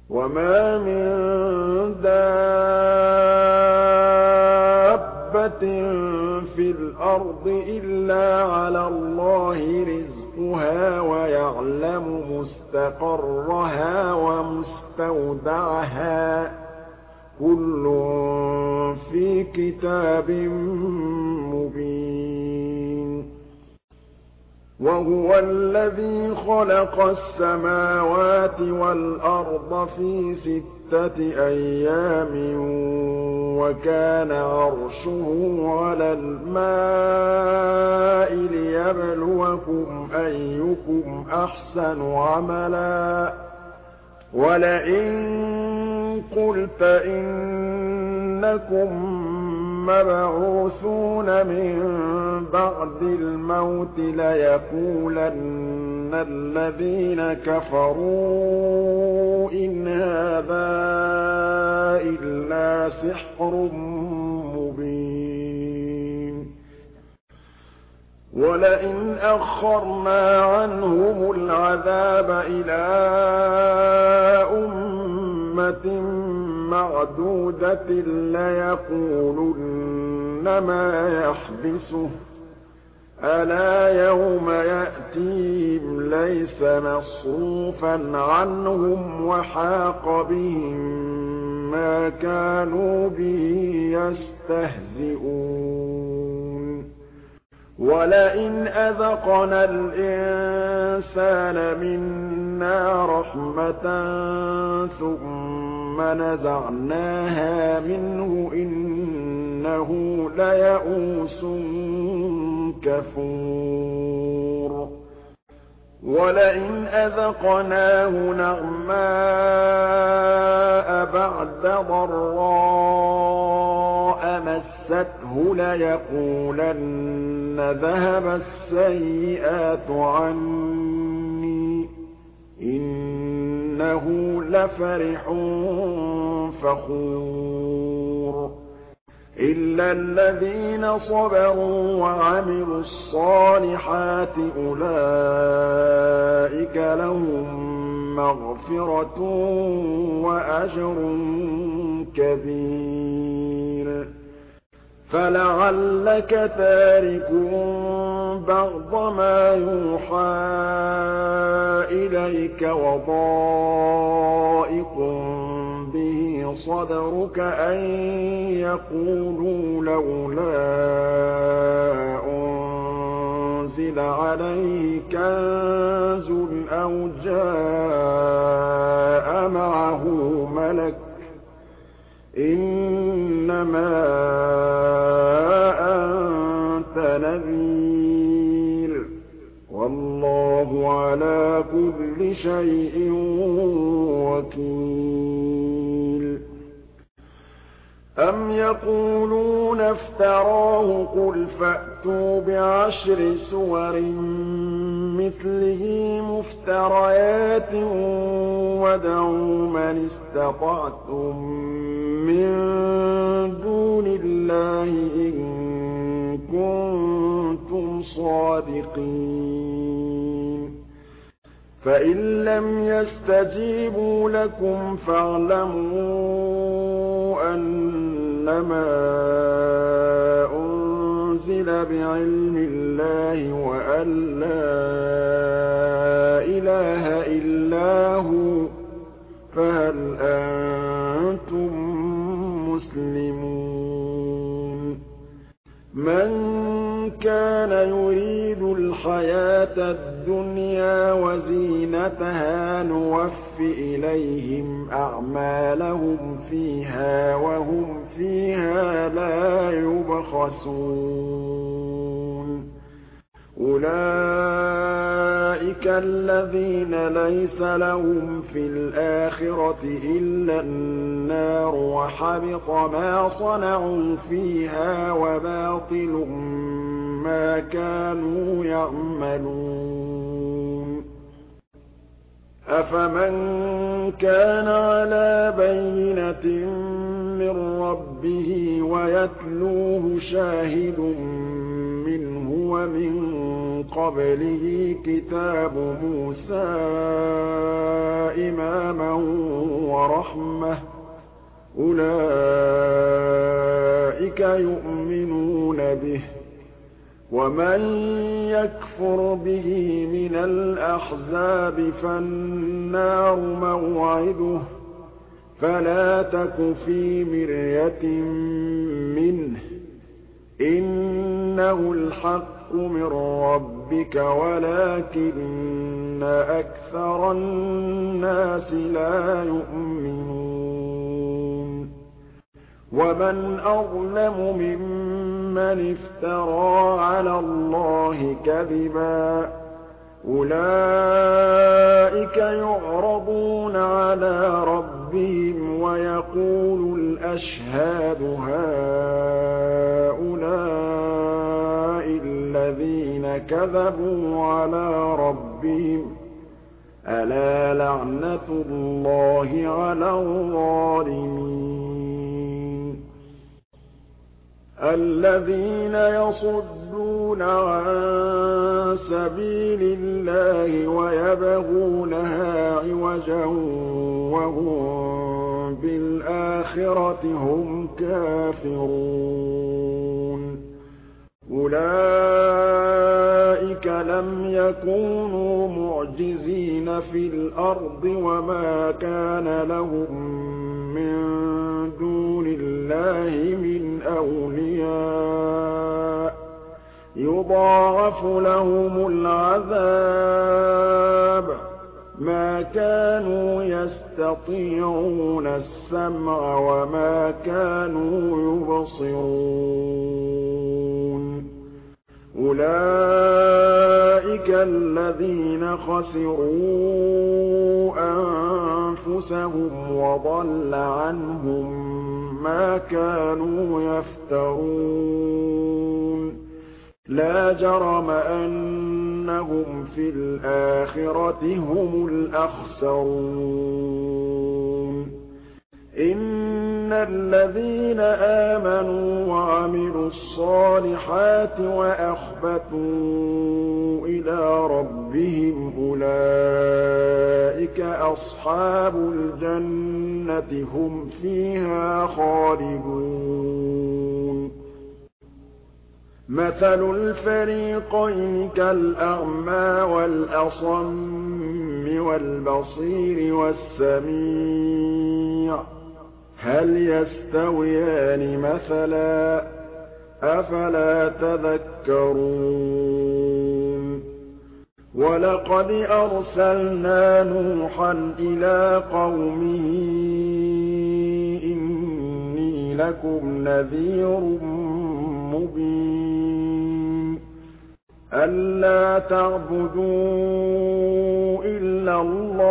وَمَا مِن دَابَّةٍ فِي الْأَرْضِ إِلَّا عَلَى اللَّهِ رِزْقُهَا وَيَعْلَمُ مُسْتَقَرَّهَا وَمُسْتَوْدَعَهَا ۚ كُلٌّ فِي كِتَابٍ مُّبِينٍ وَهُوَ الَّذِي خَلَقَ السَّمَاوَاتِ وَالْأَرْضَ فِي 6 أَيَّامٍ وَكَانَ عَرْشُهُ عَلَى الْمَاءِ لِيَبْلُوَكُمْ أَيُّكُمْ أَحْسَنُ عَمَلًا ۗ وَلَئِن قُلْتَ إِنَّكُم مَّبْعُوثُونَ مِن بَعْدِ الْمَوْتِ لَيَقُولَنَّ الَّذِينَ كَفَرُوا إِنْ هَٰذَا إِلَّا سِحْرٌ مُّبِينٌ وَلَئِنْ أَخَّرْنَا عَنْهُمُ الْعَذَابَ إِلَىٰ أُمَّةٍ مَّعْدُودَةٍ لَّيَقُولُنَّ مَا يَحْبِسُهُ ۗ أَلَا يَوْمَ يَأْتِيهِمْ لَيْسَ مَصْرُوفًا عَنْهُمْ وَحَاقَ بِهِم مَّا كَانُوا بِهِ يَسْتَهْزِئُونَ وَلَئِنْ أَذَقْنَا الْإِنسَانَ مِنَّا رَحْمَةً ثُمَّ نَزَعْنَاهَا مِنْهُ إِنَّهُ لَيَئُوسٌ كَفُورٌ وَلَئِنْ أَذَقْنَاهُ نَعْمَاءَ بَعْدَ ضَرَّاءَ مَسَّتْهُ لَيَقُولَنَّ ذَهَبَ السَّيِّئَاتُ عَنِّي إِنَّهُ لَفَرِحٌ فَخُورٌ إِلَّا الَّذِينَ صَبَرُوا وَعَمِلُوا الصَّالِحَاتِ أُولَٰئِكَ لَهُم مَّغْفِرَةٌ وَأَجْرٌ كَبِيرٌ فَلَعَلَّكَ تَارِكٌ بَعْضَ مَا يُوحَىٰ إِلَيْكَ وَضَائِقٌ بِهِ صَدْرُكَ أَن يَقُولُوا لَوْلَا أُنزِلَ عَلَيْهِ كَنزٌ أَوْ جَاءَ مَعَهُ مَلَكٌ ۚ إِنَّمَا أَنتَ نَذِيرٌ ۚ وَاللَّهُ عَلَىٰ كُلِّ شَيْءٍ وَكِيلٌ أَمْ يَقُولُونَ افْتَرَاهُ ۖ قُلْ فَأْتُوا بِعَشْرِ سُوَرٍ مِّثْلِهِ مُفْتَرَيَاتٍ وَادْعُوا مَنِ اسْتَطَعْتُم مِّن دُونِ اللَّهِ إِن كُنتُمْ صَادِقِينَ فَإِن لَّمْ يَسْتَجِيبُوا لَكُمْ فَاعْلَمُوا أَنَّمَا أُنزِلَ بِعِلْمِ اللَّهِ وَأَن لَّا إِلَٰهَ إِلَّا هُوَ ۖ فَهَلْ أَنتُم مُّسْلِمُونَ مَن كَانَ يُرِيدُ الْحَيَاةَ الدُّنْيَا وَزِينَتَهَا نُوَفِّ إِلَيْهِمْ أَعْمَالَهُمْ فِيهَا وَهُمْ فِيهَا لَا يُبْخَسُونَ أُولَٰئِكَ الَّذِينَ لَيْسَ لَهُمْ فِي الْآخِرَةِ إِلَّا النَّارُ وَحَبِطَ مَا صَنَعُوا فِيهَا وَبَاطِلٌ مَّا كَانُوا يَعْمَلُونَ أَفَمَن كَانَ عَلَىٰ بَيِّنَةٍ مِّن رَّبِّهِ وَيَتْلُوهُ شَاهِدٌ مِّنْهُ وَمِن قبله كتاب موسى إماما ورحمة أولئك يؤمنون به ومن يكفر به من الأحزاب فالنار موعده فلا تك في مرية منه إنه الحق من ربك ولكن أكثر الناس لا يؤمنون ومن أظلم ممن افترى على الله كذبا أولئك يعرضون على ربهم ويقول الأشهاد هؤلاء الذين كذبوا على ربهم ألا لعنة الله على الظالمين الذين يصدون عن سبيل الله ويبغونها عوجا وهم بالآخرة هم كافرون أولئك لم يكونوا معجزين في الأرض وما كان لهم من دون الله من أولياء يضاعف لهم العذاب ما كانوا يستطيعون السمع وما كانوا يبصرون أولئك الذين خسروا أنفسهم وضل عنهم ما كانوا يفترون لا جرم أنهم في الآخرة هم الأخسرون إن الذين آمنوا وعملوا الصالحات وأخبتوا إلى ربهم أولئك أصحاب الجنة هم فيها خالدون مثل الفريقين كالأعمى والأصم والبصير والسميع هل يستويان مثلا أفلا تذكرون ولقد أرسلنا نوحا إلى قومه إني لكم نذير مبين ألا تعبدوا إلا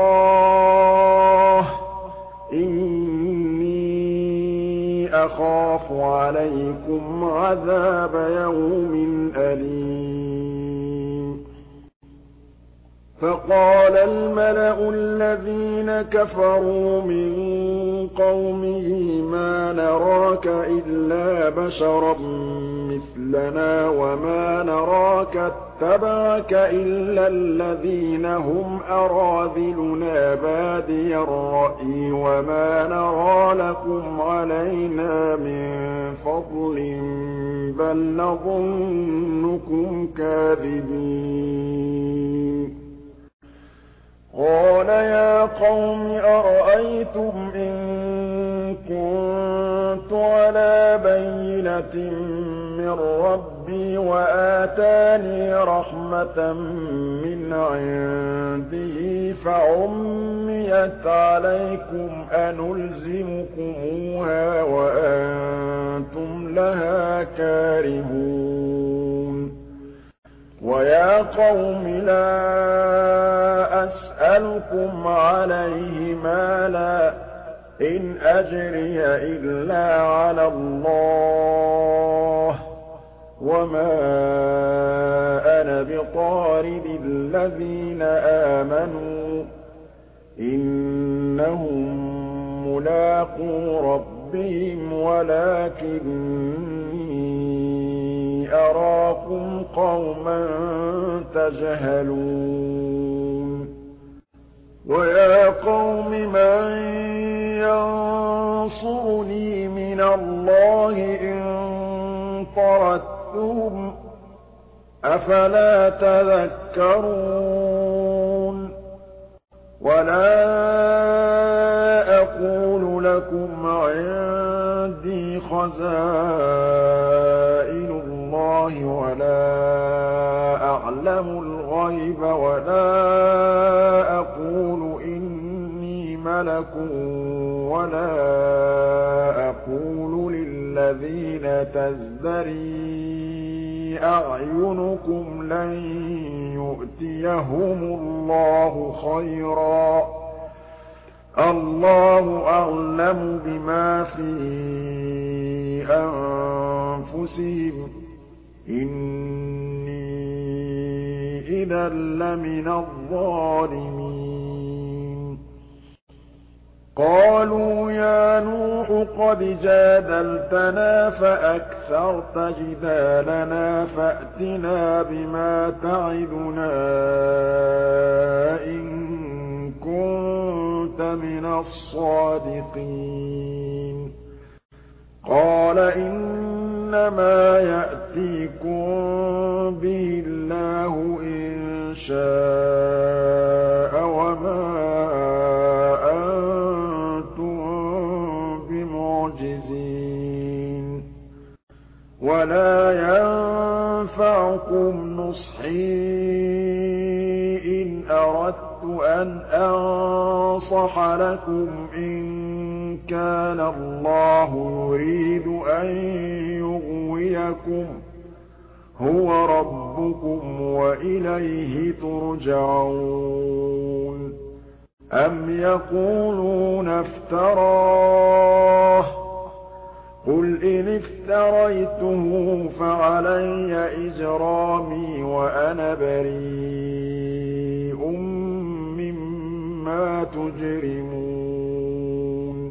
الله إني أخاف عليكم عذاب يوم أليم فقال الملأ الذين كفروا من قومه ما نراك إلا بشرا مثلنا وما نراك اتبعك إلا الذين هم أراذلنا بادي الرأي وما نرى لكم علينا من فضل بل نظنكم كاذبين قال يا قوم أرأيتم إن كنت على بينة من ربي وآتاني رحمة من عنده فعميت عليكم أنلزمكموها وأنتم لها كارهون ويا قوم لا أسألكم عليه مالا إن أجري إلا على الله وما أنا بطارد الذين آمنوا إنهم ملاقو ربهم ولكني إِنِّي أَرَاكُمْ قَوْمًا تَجْهَلُونَ وَيَا قَوْمِ مَن يَنصُرُنِي مِنَ اللَّهِ إِن طَرَدتُّهُمْ ۚ أَفَلَا تَذَكَّرُونَ وَلَا أَقُولُ لَكُمْ عِندِي خَزَائِنُ اللَّهِ وَلَا أَعْلَمُ الْغَيْبَ وَلَا أَقُولُ إِنِّي مَلَكٌ وَلَا أَقُولُ لِلَّذِينَ تَزْدَرِي أَعْيُنُكُمْ لَن يُؤْتِيَهُمُ اللَّهُ خَيْرًا ۖ اللَّهُ أَعْلَمُ بِمَا فِي أَنفُسِهِمْ ۖ إِنِّي إِذًا لَّمِنَ الظَّالِمِينَ قَالُوا يَا نُوحُ قَدْ جَادَلْتَنَا فَأَكْثَرْتَ جِدَالَنَا فَأْتِنَا بِمَا تَعِدُنَا إِن كُنتَ مِنَ الصَّادِقِينَ قَالَ إِنَّمَا يَأْتِيكُم بِهِ اللَّهُ إِن شَاءَ وَمَا أَنتُم بِمُعْجِزِينَ وَلَا يَنفَعُكُمْ نُصْحِي إِنْ أَرَدتُّ أَنْ أَنصَحَ لَكُمْ إِن كَانَ اللَّهُ يُرِيدُ أَن يُغْوِيَكُمْ ۚ هُوَ رَبُّكُمْ وَإِلَيْهِ تُرْجَعُونَ أَمْ يَقُولُونَ افْتَرَاهُ ۖ قُلْ إِنِ افْتَرَيْتُهُ فَعَلَيَّ إِجْرَامِي وَأَنَا بَرِيءٌ مِّمَّا تُجْرِمُونَ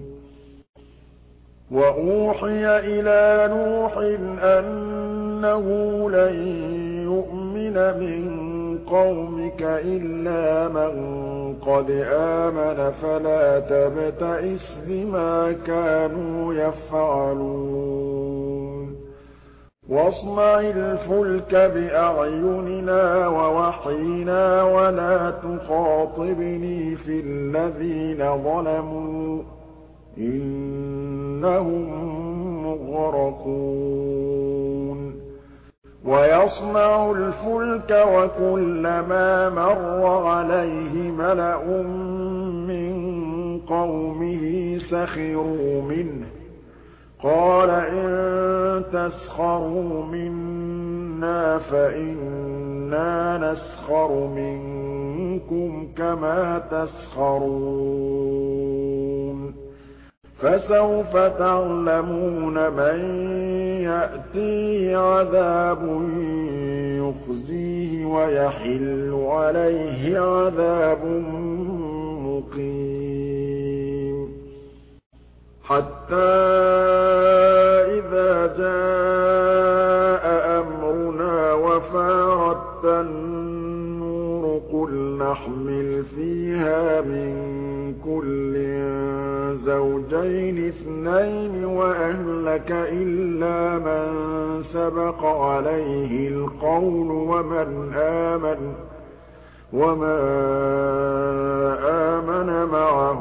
وَأُوحِيَ إِلَىٰ نُوحٍ أَنَّهُ لَن يُؤْمِنَ مِن قَوْمِكَ إِلَّا مَن قَدْ آمَنَ فَلَا تَبْتَئِسْ بِمَا كَانُوا يَفْعَلُونَ وَاصْنَعِ الْفُلْكَ بِأَعْيُنِنَا وَوَحْيِنَا وَلَا تُخَاطِبْنِي فِي الَّذِينَ ظَلَمُوا إِنَّهُم مُّغْرَقُونَ وَيَصْنَعُ الْفُلْكَ وَكُلَّمَا مَرَّ عَلَيْهِ مَلَأٌ مِّن قَوْمِهِ سَخِرُوا مِنْهُ قَالَ إِن تَسْخَرُوا مِنَّا فَإِنَّا نَسْخَرُ مِنكُمْ كَمَا تَسْخَرُونَ فَسَوْفَ تَعْلَمُونَ مَن يَأْتِيهِ عَذَابٌ يُخْزِيهِ وَيَحِلُّ عَلَيْهِ عَذَابٌ مُّقِيمٌ حَتَّىٰ إِذَا جَاءَ أَمْرُنَا وَفَارَتِ النُّورُ قُلْ نَحْمِلُ فِيهَا مِن كُلٍّ زَوْجَيْنِ اثْنَيْنِ وَأَهْلَكَ إِلَّا مَن سَبَقَ عَلَيْهِ الْقَوْلُ وَمَنْ آمَنَ وَمَا آمَنَ مَعَهُ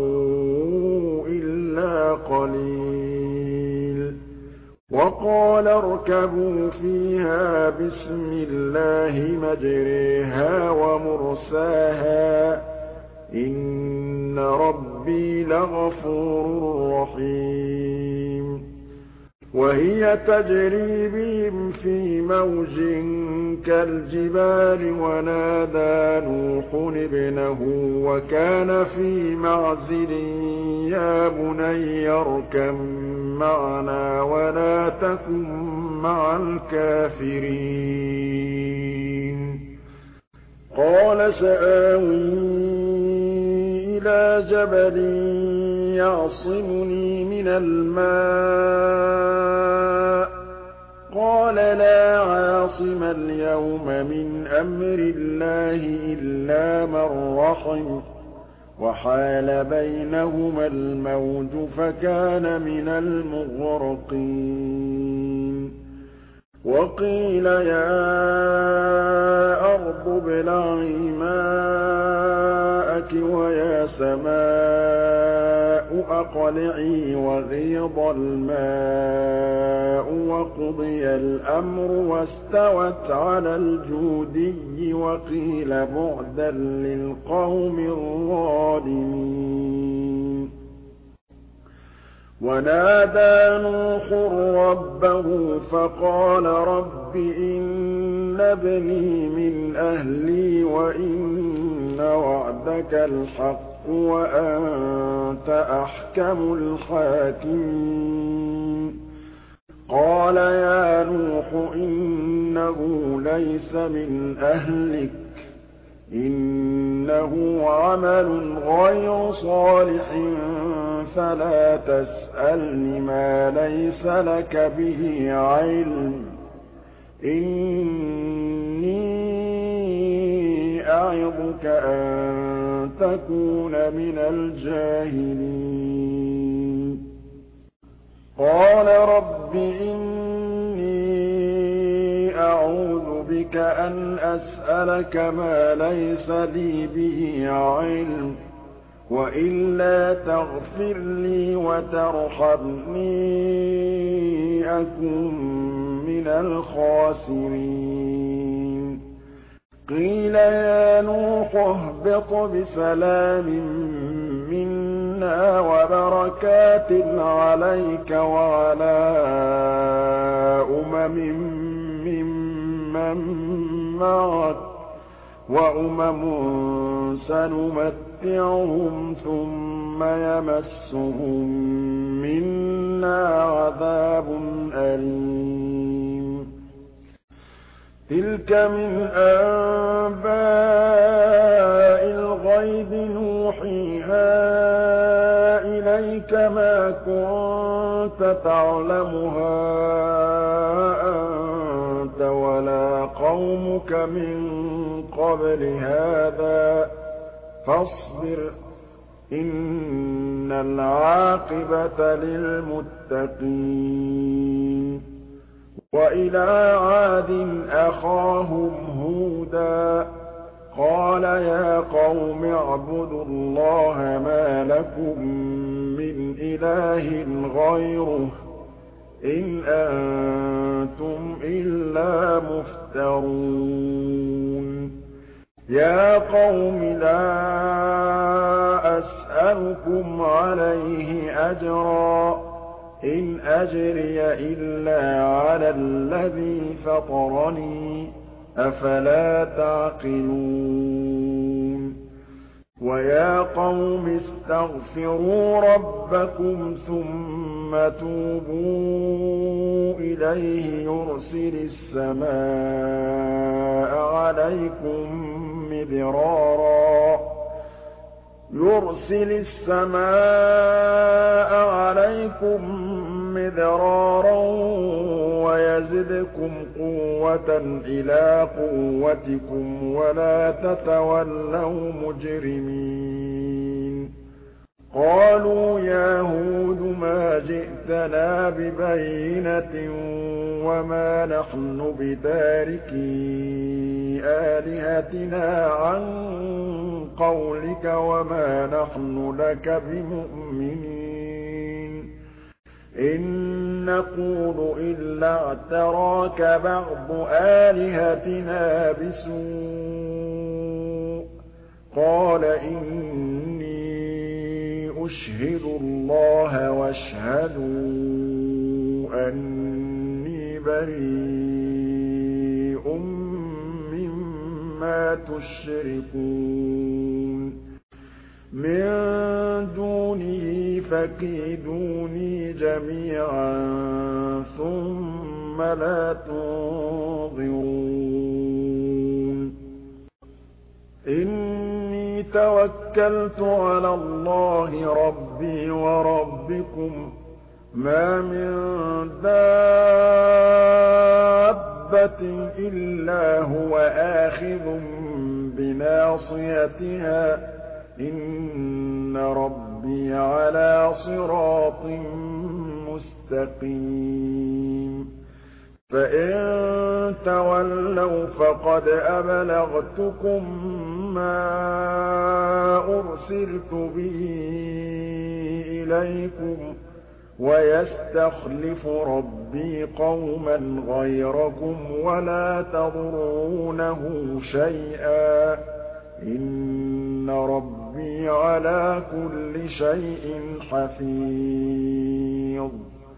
إِلَّا قَلِيلٌ وَقَالَ ارْكَبُوا فِيهَا بِسْمِ اللَّهِ مَجْرَاهَا وَمُرْسَاهَا ۚ إِنَّ رَبِّي لَغَفُورٌ رَّحِيمٌ وَهِيَ تَجْرِي بِهِمْ فِي مَوْجٍ كَالْجِبَالِ وَنَادَىٰ نُوحٌ ابْنَهُ وَكَانَ فِي مَعْزِلٍ يَا بُنَيَّ ارْكَب مَّعَنَا وَلَا تَكُن مَّعَ الْكَافِرِينَ قَالَ سَآوِي إِلَىٰ جَبَلٍ يَعْصِمُنِي مِنَ الْمَاءِ قَالَ قَالَ لَا عَاصِمَ الْيَوْمَ مِنْ أَمْرِ اللَّهِ إِلَّا مَن رَّحِمَ وَحَالَ بَيْنَهُمَا الْمَوْجُ فَكَانَ مِنَ الْمُغْرَقِينَ وَقِيلَ يَا أَرْضُ ابْلَعِي مَاءَكِ وَيَا سَمَاءُ أَقْلِعِي وَغِيضَ الْمَاءُ وَقُضِيَ الْأَمْرُ وَاسْتَوَتْ عَلَى الْجُودِيِّ وَقِيلَ بُعْدًا لِّلْقَوْمِ الظَّالِمِينَ ونادى نوح ربه فقال رب إن ابني من أهلي وإن وعدك الحق وأنت أحكم الحاكمين قال يا نوح إنه ليس من أهلك إنه عمل غير صالح فلا تسألن ما ليس لك به علم إني أعظك أن تكون من الجاهلين قال رب إني أعوذ بك أن أسألك ما ليس لي به علم وإلا تغفر لي وترحمني أكن من الخاسرين قيل يا نوح اهبط بسلام منا وبركات عليك وعلى ممن معك وأمم سنمتعهم ثم يمسهم منا عذاب أليم تلك من أنباء الغيب نوحيها إليك ما كنت تعلمها أنت ولا قومك من قبل هذا فاصبر إن العاقبة للمتقين وإلى عاد أخاهم هودا قال يا قوم اعبدوا الله ما لكم من إله غيره إن أنتم إلا مفترون يا قوم لا أسألكم عليه أجرا إن أجري إلا على الذي فطرني أفلا تعقلون ويا قوم استغفروا ربكم ثم توبوا إليه يرسل السماء عليكم مدرارا ويزدكم قوة إلى قوتكم ولا تتولوا مجرمين قالوا يا هود ما جئتنا ببينة وما نحن بتاركي آلهتنا عن قولك وما نحن لك بمؤمنين إن نقول إلا اعتراك بعض آلهتنا بسوء قال إني أشهد الله واشهدوا أني بريء مما تشركون من دونه فكيدوني جميعا ثم لا تنظرون إني توكلت على الله ربي وربكم ما من دابة دَابَّةٍ إِلَّا هُوَ آخِذٌ بِنَاصِيَتِهَا ۚ إِنَّ رَبِّي عَلَىٰ صِرَاطٍ مُّسْتَقِيمٍ فَإِن تَوَلَّوْا فَقَدْ أَبْلَغْتُكُم مَّا أُرْسِلْتُ بِهِ إِلَيْكُمْ ۖ وَيَسْتَخْلِفُ رَبِّي قَوْمًا غَيْرَكُمْ وَلَا تَضُرُّونَهُ شَيْئًا ۚ إِنَّ رَبِّي عَلَىٰ كُلِّ شَيْءٍ حَفِيظٌ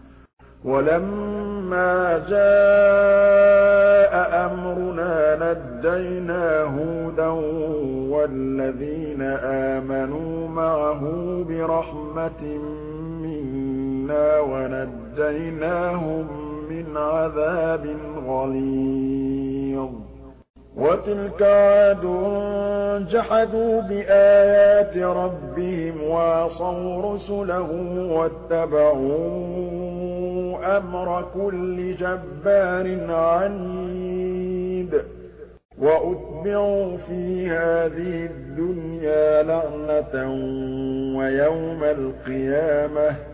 وَلَمَّا جَاءَ أَمْرُنَا نَجَّيْنَا هُودًا وَالَّذِينَ آمَنُوا مَعَهُ بِرَحْمَةٍ مِّنَّا وَنَجَّيْنَاهُم مِّنْ عَذَابٍ غَلِيظٍ وَتِلْكَ عَادٌ جَحَدُوا بِآيَاتِ رَبِّهِمْ وَعَصَوْا رُسُلَهُ وَاتَّبَعُوا أَمْرَ كُلِّ جَبَّارٍ عَنِيدٍ وَأُتْبِعُوا فِي هَٰذِهِ الدُّنْيَا لَعْنَةً وَيَوْمَ الْقِيَامَةِ ۗ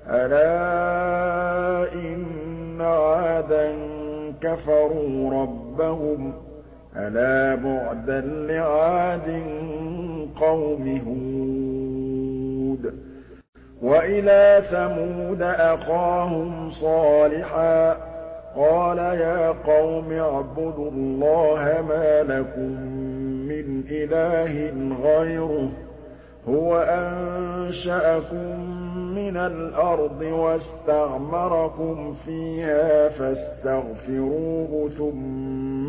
أَلَا إِنَّ عَادًا كَفَرُوا رَبَّهُمْ ۗ أَلَا بُعْدًا لِّعَادٍ قَوْمِ هُودٍ وَإِلَىٰ ثَمُودَ أَخَاهُمْ صَالِحًا ۗ قَالَ يَا قَوْمِ اعْبُدُوا اللَّهَ مَا لَكُم مِّنْ إِلَٰهٍ غَيْرُهُ ۖ هُوَ أَنشَأَكُم مِّنَ الْأَرْضِ وَاسْتَعْمَرَكُمْ فِيهَا فَاسْتَغْفِرُوهُ ثُمَّ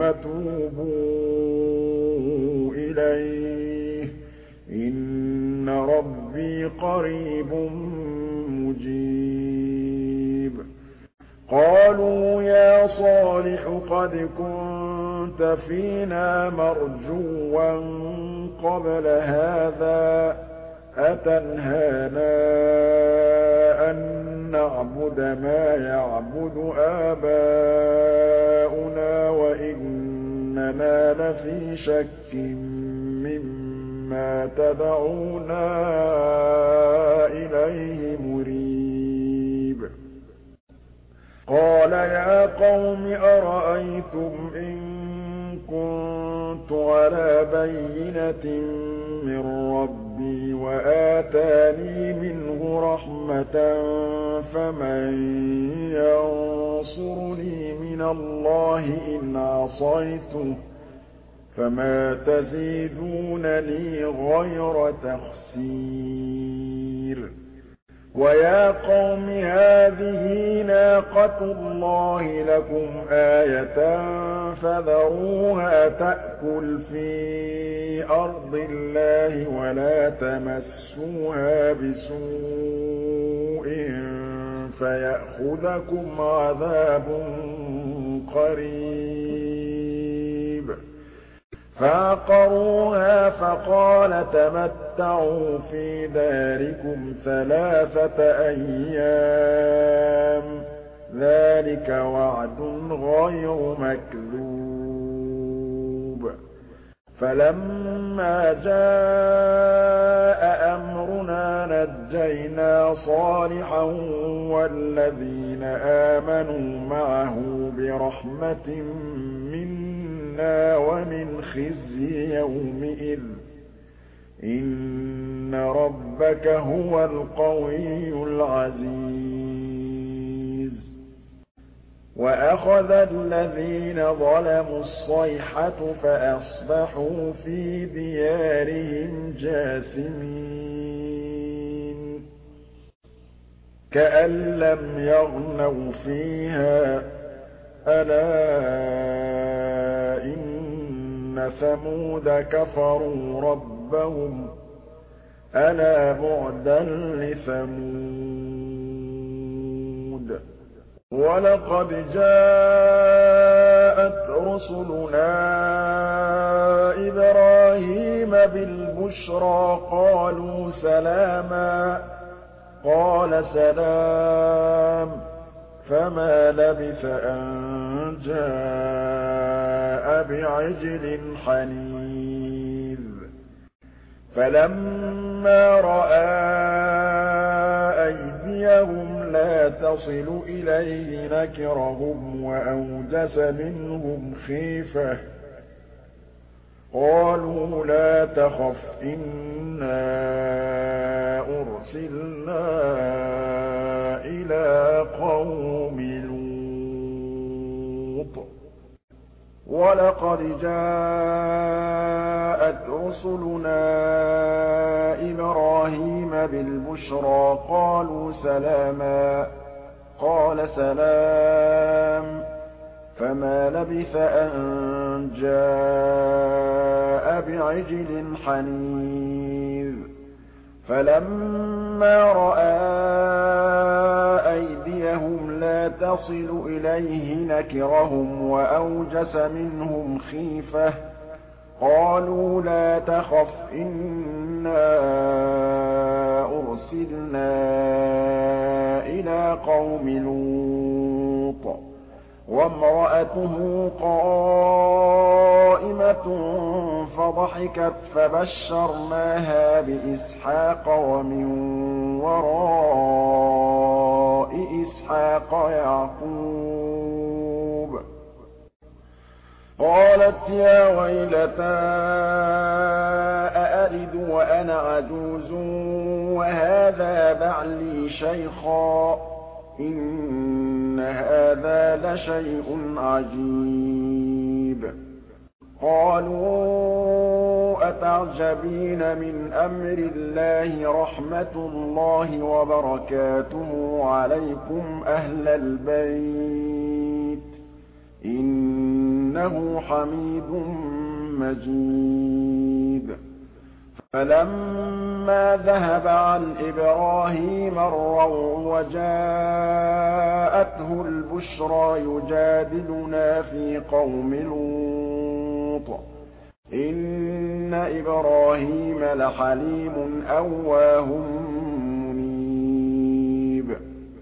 تُوبُوا إِلَيْهِ ۚ إِنَّ رَبِّي قَرِيبٌ مُّجِيبٌ قَالُوا يَا صَالِحُ قَدْ كُنتَ فِينَا مَرْجُوًّا قَبْلَ هَٰذَا ۖ أَتَنْهَانَا أَن نَّعْبُدَ مَا يَعْبُدُ آبَاؤُنَا وَإِنَّنَا لَفِي شَكٍّ مِّمَّا تَدْعُونَا إِلَيْهِ مُرِيبٍ قَالَ يَا قَوْمِ أَرَأَيْتُمْ إِن كُنتُ عَلَىٰ بَيِّنَةٍ مِّن رَّبِّي وَآتَانِي مِنْهُ رَحْمَةً فَمَن يَنصُرُنِي مِنَ اللَّهِ إِنْ عَصَيْتُهُ ۖ فَمَا تَزِيدُونَنِي غَيْرَ تَخْسِيرٍ وَيَا قَوْمِ هَٰذِهِ نَاقَةُ اللَّهِ لَكُمْ آيَةً فَذَرُوهَا تَأْكُلْ فِي أَرْضِ اللَّهِ وَلَا تَمَسُّوهَا بِسُوءٍ فَيَأْخُذَكُمْ عَذَابٌ قَرِيبٌ فَعَقَرُوهَا فَقَالَ تَمَتَّعُوا فِي دَارِكُمْ 3 أَيَّامٍ ۖ ذَٰلِكَ وَعْدٌ غَيْرُ مَكْذُوبٍ فَلَمَّا جَاءَ أَمْرُنَا نَجَّيْنَا صَالِحًا وَالَّذِينَ آمَنُوا مَعَهُ بِرَحْمَةٍ مِّنَّا وَمِنْ خِزْيِ يَوْمِئِذٍ ۗ إِنَّ رَبَّكَ هُوَ الْقَوِيُّ الْعَزِيزُ وَأَخَذَ الَّذِينَ ظَلَمُوا الصَّيْحَةُ فَأَصْبَحُوا فِي دِيَارِهِمْ جَاثِمِينَ كَأَن لَّمْ يَغْنَوْا فِيهَا ۗ أَلَا إِنَّ ثَمُودَ كَفَرُوا رَبَّهُمْ ۗ أَلَا بُعْدًا لِّثَمُودَ وَلَقَدْ جَاءَتْ رُسُلُنَا إِبْرَاهِيمَ بِالْبُشْرَىٰ قَالُوا سَلَامًا ۖ قَالَ سَلَامٌ ۖ فما لبث أن جاء بعجل حنيذ فلما رأى أيديهم لا تصل إليه نكرهم وأوجس منهم خيفة قالوا لا تخف إنا أرسلنا إلى قوم لوط ولقد جاءت رسلنا إبراهيم بالبشرى قالوا سلاما قال سلام فما لبث أن جاء بعجل حنيذ فلما رأى أيديهم لا تصل إليه نكرهم وأوجس منهم خيفة قالوا لا تخف إنا أرسلنا إلى قوم لوط وامرأته قائمة فضحكت فبشرناها بإسحاق ومن وراء إسحاق يعقوب قالت يا ويلتى أألد وأنا عجوز وهذا بعلي شيخا إن هذا لشيء عجيب قالوا أتعجبين من أمر الله رحمة الله وبركاته عليكم أهل البيت إنه حميد مجيد فلما ذهب عن إبراهيم الروع وجاءته البشرى يجادلنا في قوم لوط إن إبراهيم لحليم أواه منيب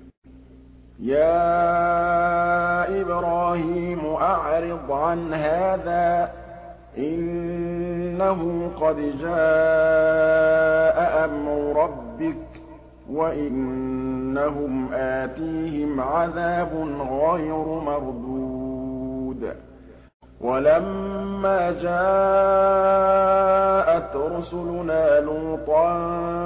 يا إبراهيم أعرض عن هذا إنه قد جاء أمر ربك وإنهم آتيهم عذاب غير مردود ولما جاءت رسلنا لوطا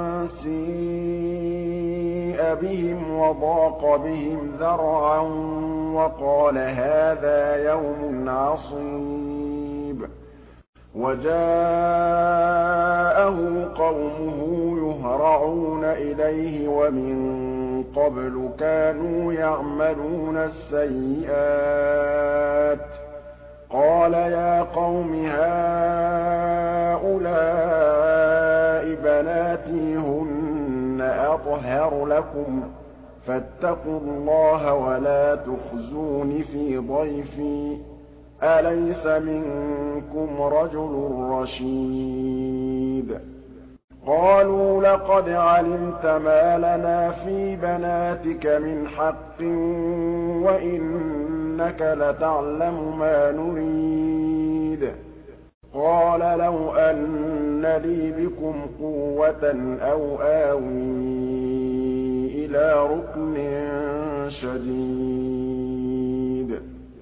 سيء بهم وضاق بهم ذرعا وقال هذا يوم عصيب وجاءه قومه يهرعون إليه ومن قبل كانوا يعملون السيئات قال يا قوم هؤلاء بناتي هن أطهر لكم فاتقوا الله ولا تخزون في ضيفي أليس منكم رجل رشيد قالوا لقد علمت ما لنا في بناتك من حق وإنك لتعلم ما نريد قال لو أن لي بكم قوة أو آوي إلى ركن شديد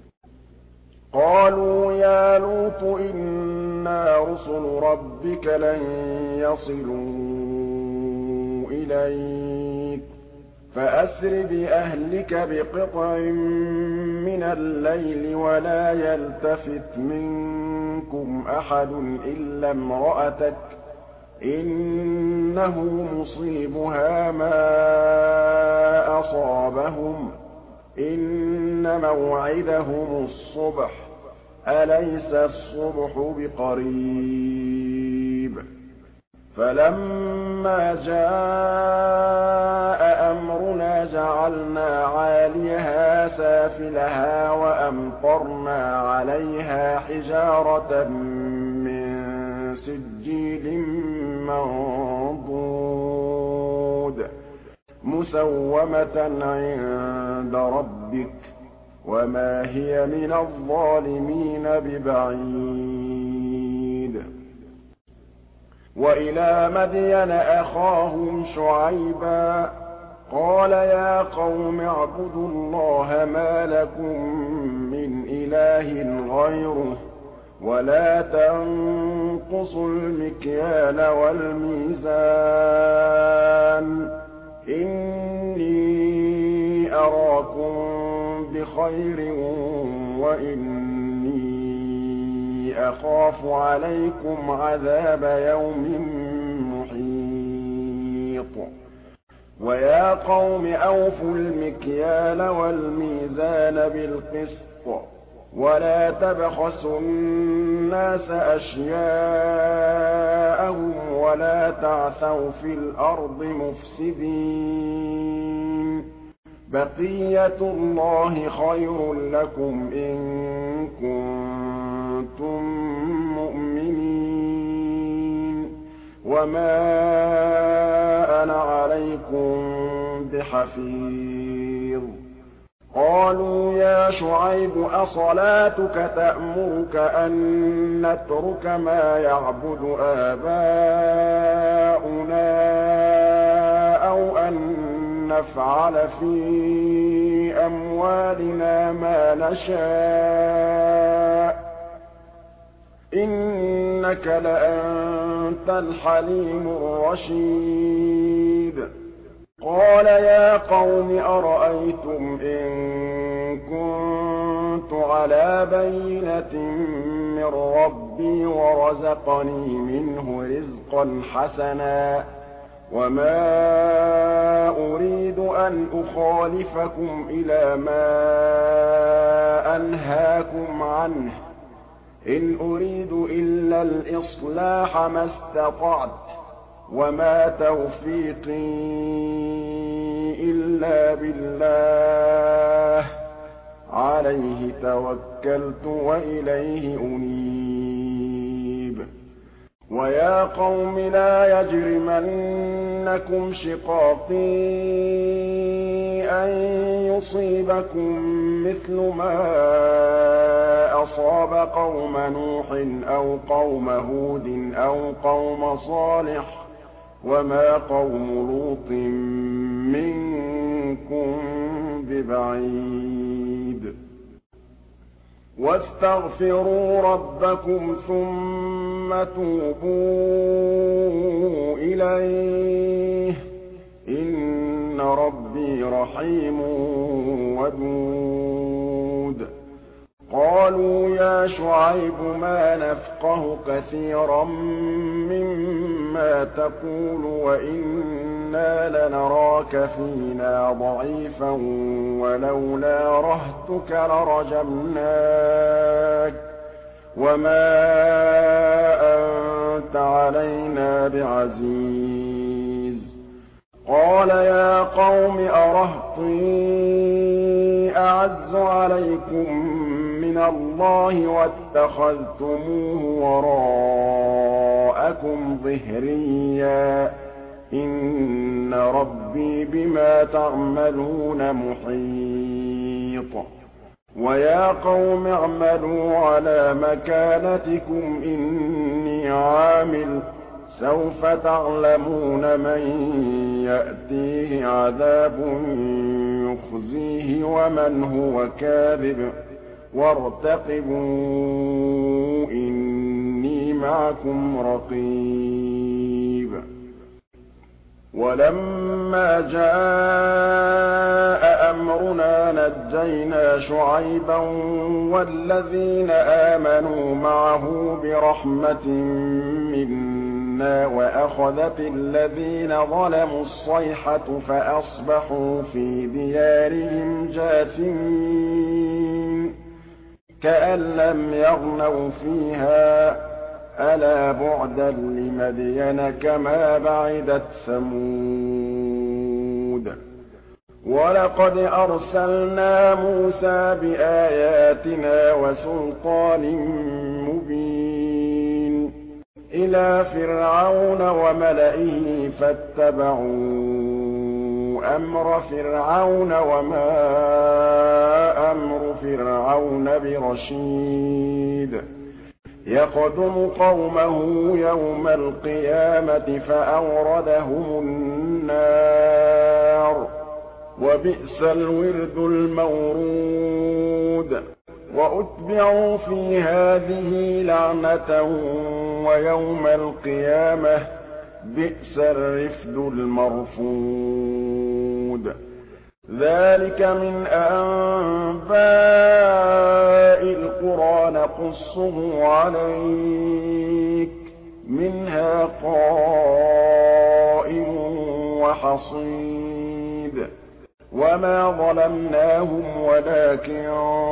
قالوا يا لوط إنا رسل ربك لن يصلوا إليك فأسر بأهلك بقطع من الليل ولا يلتفت منكم أحد إلا امرأتك إنه مصيبها ما أصابهم إن موعدهم الصبح أليس الصبح بقريب فلما جاء أمرنا جعلنا عاليها سافلها وأمطرنا عليها حجارة من سجيل منضود مُّسَوَّمَةً عِندَ رَبِّكَ وَمَا هِيَ مِنَ الظَّالِمِينَ بِبَعِيدٍ وَإِلَىٰ مَدْيَنَ أَخَاهُمْ شُعَيْبًا قَالَ يَا قَوْمِ اعْبُدُوا اللَّهَ مَا لَكُم مِّنْ إِلَٰهٍ غَيْرُهُ وَلَا تَنقُصُوا الْمِكْيَالَ وَالْمِيزَانَ إِنِّي أَرَاكُم بِخَيْرٍ وَإِنِّي أَخَافُ عَلَيْكُمْ عَذَابَ يَوْمٍ مُّحِيطٍ وَيَا قَوْمِ أَوْفُوا الْمِكْيَالَ وَالْمِيزَانَ بِالْقِسْطِ وَلَا تَبْخَسُوا النَّاسَ أَشْيَاءَهُمْ وَلَا تَعْثَوْا فِي الْأَرْضِ مُفْسِدِينَ بَقِيَّتُ اللَّهِ خَيْرٌ لَّكُمْ إِن كُنتُم مُّؤْمِنِينَ وَمَا أَنَا عَلَيْكُم بِحَفِيظٍ قَالُوا يَا شُعَيْبُ أَصَلَاتُكَ تَأْمُرُكَ أَن نَّتْرُكَ مَا يَعْبُدُ آبَاؤُنَا أَوْ أَن نَّفْعَلَ فِي أَمْوَالِنَا مَا نَشَاءُ إِنَّكَ لَأَنتَ الْحَلِيمُ الرَّشِيدُ قَالَ يَا قَوْمِ أَرَأَيْتُمْ إِن كُنتُ عَلَىٰ بَيِّنَةٍ مِّن رَّبِّي وَرَزَقَنِي مِنْهُ رِزْقًا حَسَنًا وَمَا أُرِيدُ أَنْ أُخَالِفَكُمْ إِلَىٰ مَا أَنْهَاكُمْ عَنْهُ إِنْ أُرِيدُ إِلَّا الْإِصْلَاحَ مَا اسْتَطَعْتُ وَمَا تَوْفِيقِي إِلَّا بِاللَّهِ عَلَيْهِ تَوَكَّلْتُ وَإِلَيْهِ أُنِيبُ وَيَا قَوْمِ لَا يَجْرِمَنَّكُمْ شِقَاقِي أَن يُصِيبَكُم مِّثْلُ مَا أَصَابَ قَوْمَ نُوحٍ أَوْ قَوْمَ هُودٍ أَوْ قَوْمَ صَالِحٍ وَمَا قَوْمُ لُوطٍ مِّنكُم بِبَعِيدٍ وَاسْتَغْفِرُوا رَبَّكُمْ ثُمَّ تُوبُوا إِلَيْهِ إِنَّ رَبِّي رَحِيمٌ وَدُودٌ قَالُوا يَا شُعَيْبُ مَا نَفْقَهُ كَثِيرًا مِّمَّا تَقُولُ وَإِنَّا لَنَرَاكَ فِينَا ضَعِيفًا وَلَوْلَا رَهْطُكَ لَرَجَمْنَاكَ وَمَا أَنتَ عَلَيْنَا بِعَزِيزٍ قَالَ يَا قَوْمِ أَرَهْطِي أَعَزُّ عَلَيْكُم مِّنَ اللَّهِ وَاتَّخَذْتُمُوهُ وَرَاءَكُمْ ظِهْرِيًّا إِنَّ رَبِّي بِمَا تَعْمَلُونَ مُحِيطٌ وَيَا قَوْمِ اعْمَلُوا عَلَىٰ مَكَانَتِكُمْ إِنِّي عَامِلٌ سَوْفَ تَعْلَمُونَ مَن يَأْتِيهِ عَذَابٌ يُخْزِيهِ وَمَنْ هُوَ كَاذِبٌ وَارْتَقِبُوا إِنِّي مَعَكُمْ رَقِيبٌ وَلَمَّا جَاءَ أَمْرُنَا نَجَّيْنَا شُعَيْبًا وَالَّذِينَ آمَنُوا مَعَهُ بِرَحْمَةٍ مِّنَّا وَأَخَذَتِ الَّذِينَ ظَلَمُوا الصَّيْحَةُ فَأَصْبَحُوا فِي دِيَارِهِمْ جَاثِمِينَ كَأَن لَّمْ يَغْنَوْا فِيهَا أَلَا بُعْدًا لِّمَدْيَنَ كَمَا بَعِدَتْ ثَمُودُ وَلَقَدْ أَرْسَلْنَا مُوسَىٰ بِآيَاتِنَا وَسُلْطَانٍ مُّبِينٍ إِلَىٰ فِرْعَوْنَ وَمَلَئِهِ فَاتَّبَعُوا أمر فرعون وما أمر فرعون برشيد يقدم قومه يوم القيامة فأوردهم النار وبئس الورد المورود وأتبعوا في هذه لعنة ويوم القيامة بئس الرفد المرفود ذلك من أنباء القرى نقصه عليك منها قائم وحصيد وما ظلمناهم ولكن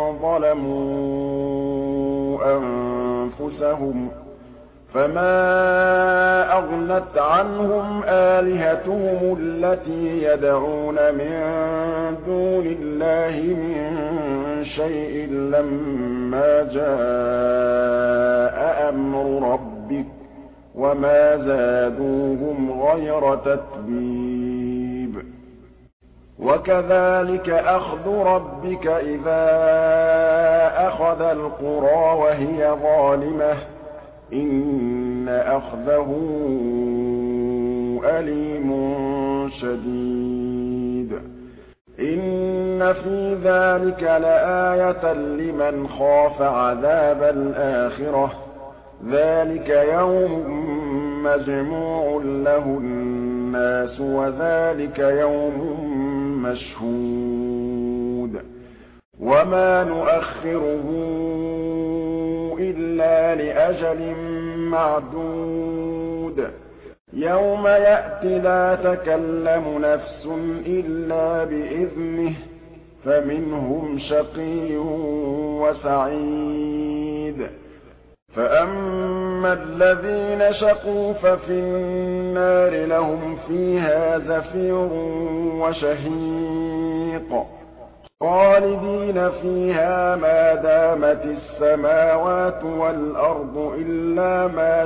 ظلموا أنفسهم فما أغنت عنهم آلهتهم التي يدعون من دون الله من شيء لما جاء أمر ربك وما زادوهم غير تتبيب وكذلك أخذ ربك إذا أخذ القرى وهي ظالمة إن أخذه أليم شديد إن في ذلك لآية لمن خاف عذاب الآخرة ذلك يوم مجموع له الناس وذلك يوم مشهود وما نؤخره إلا لأجل معدود يوم يأتي لا تكلم نفس إلا بإذنه فمنهم شقي وسعيد فأما الذين شقوا ففي النار لهم فيها زفير وشهيق خالدين فيها ما دامت السماوات والأرض إلا ما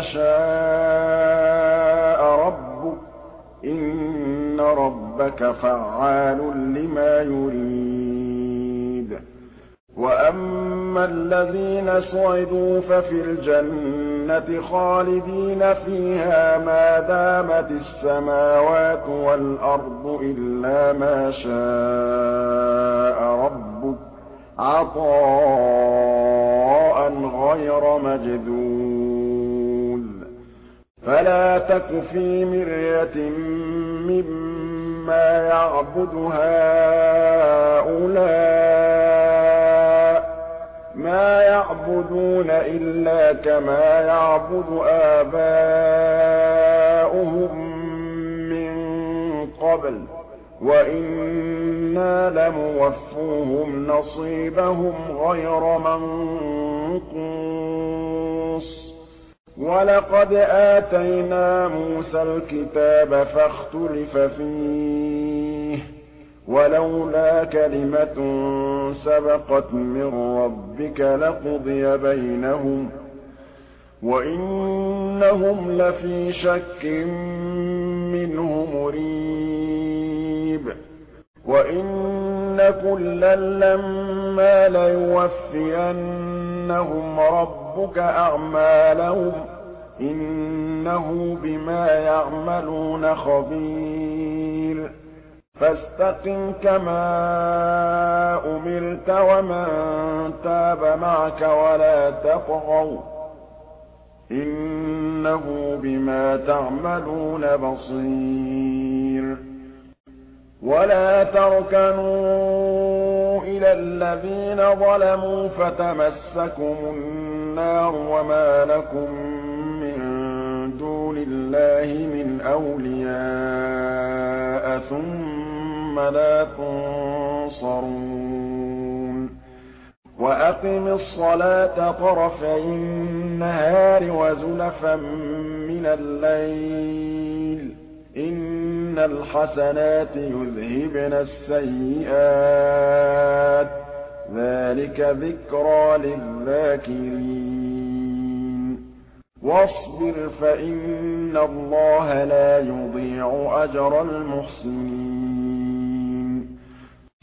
شاء ربك إن ربك فعال لما يريد وأما الذين سعدوا ففي الجنة خالدين فيها ما دامت السماوات والأرض إلا ما شاء ربك عطاء غير مجذوذ فلا تك في مرية مما يعبد هؤلاء ما يعبدون إلا كما يعبد آباؤهم من قبل وإنا لموفوهم نصيبهم غير منقوص ولقد آتينا موسى الكتاب فاختلف فيه ولولا كلمة سبقت من ربك لقضي بينهم وإنهم لفي شك منه مريب وإن كلا لما ليوفينهم ربك أعمالهم إنه بما يعملون خبير فاستقم كما أمرت ومن تاب معك ولا تطغوا إنه بما تعملون بصير ولا تركنوا إلى الذين ظلموا فتمسكم النار وما لكم من دون الله من أولياء ثم لا تنصرون وأقم الصلاة طرفي النهار وزلفا من الليل إن الحسنات يذهبن السيئات ذلك ذكرى للذاكرين واصبر فإن الله لا يضيع أجر المحسنين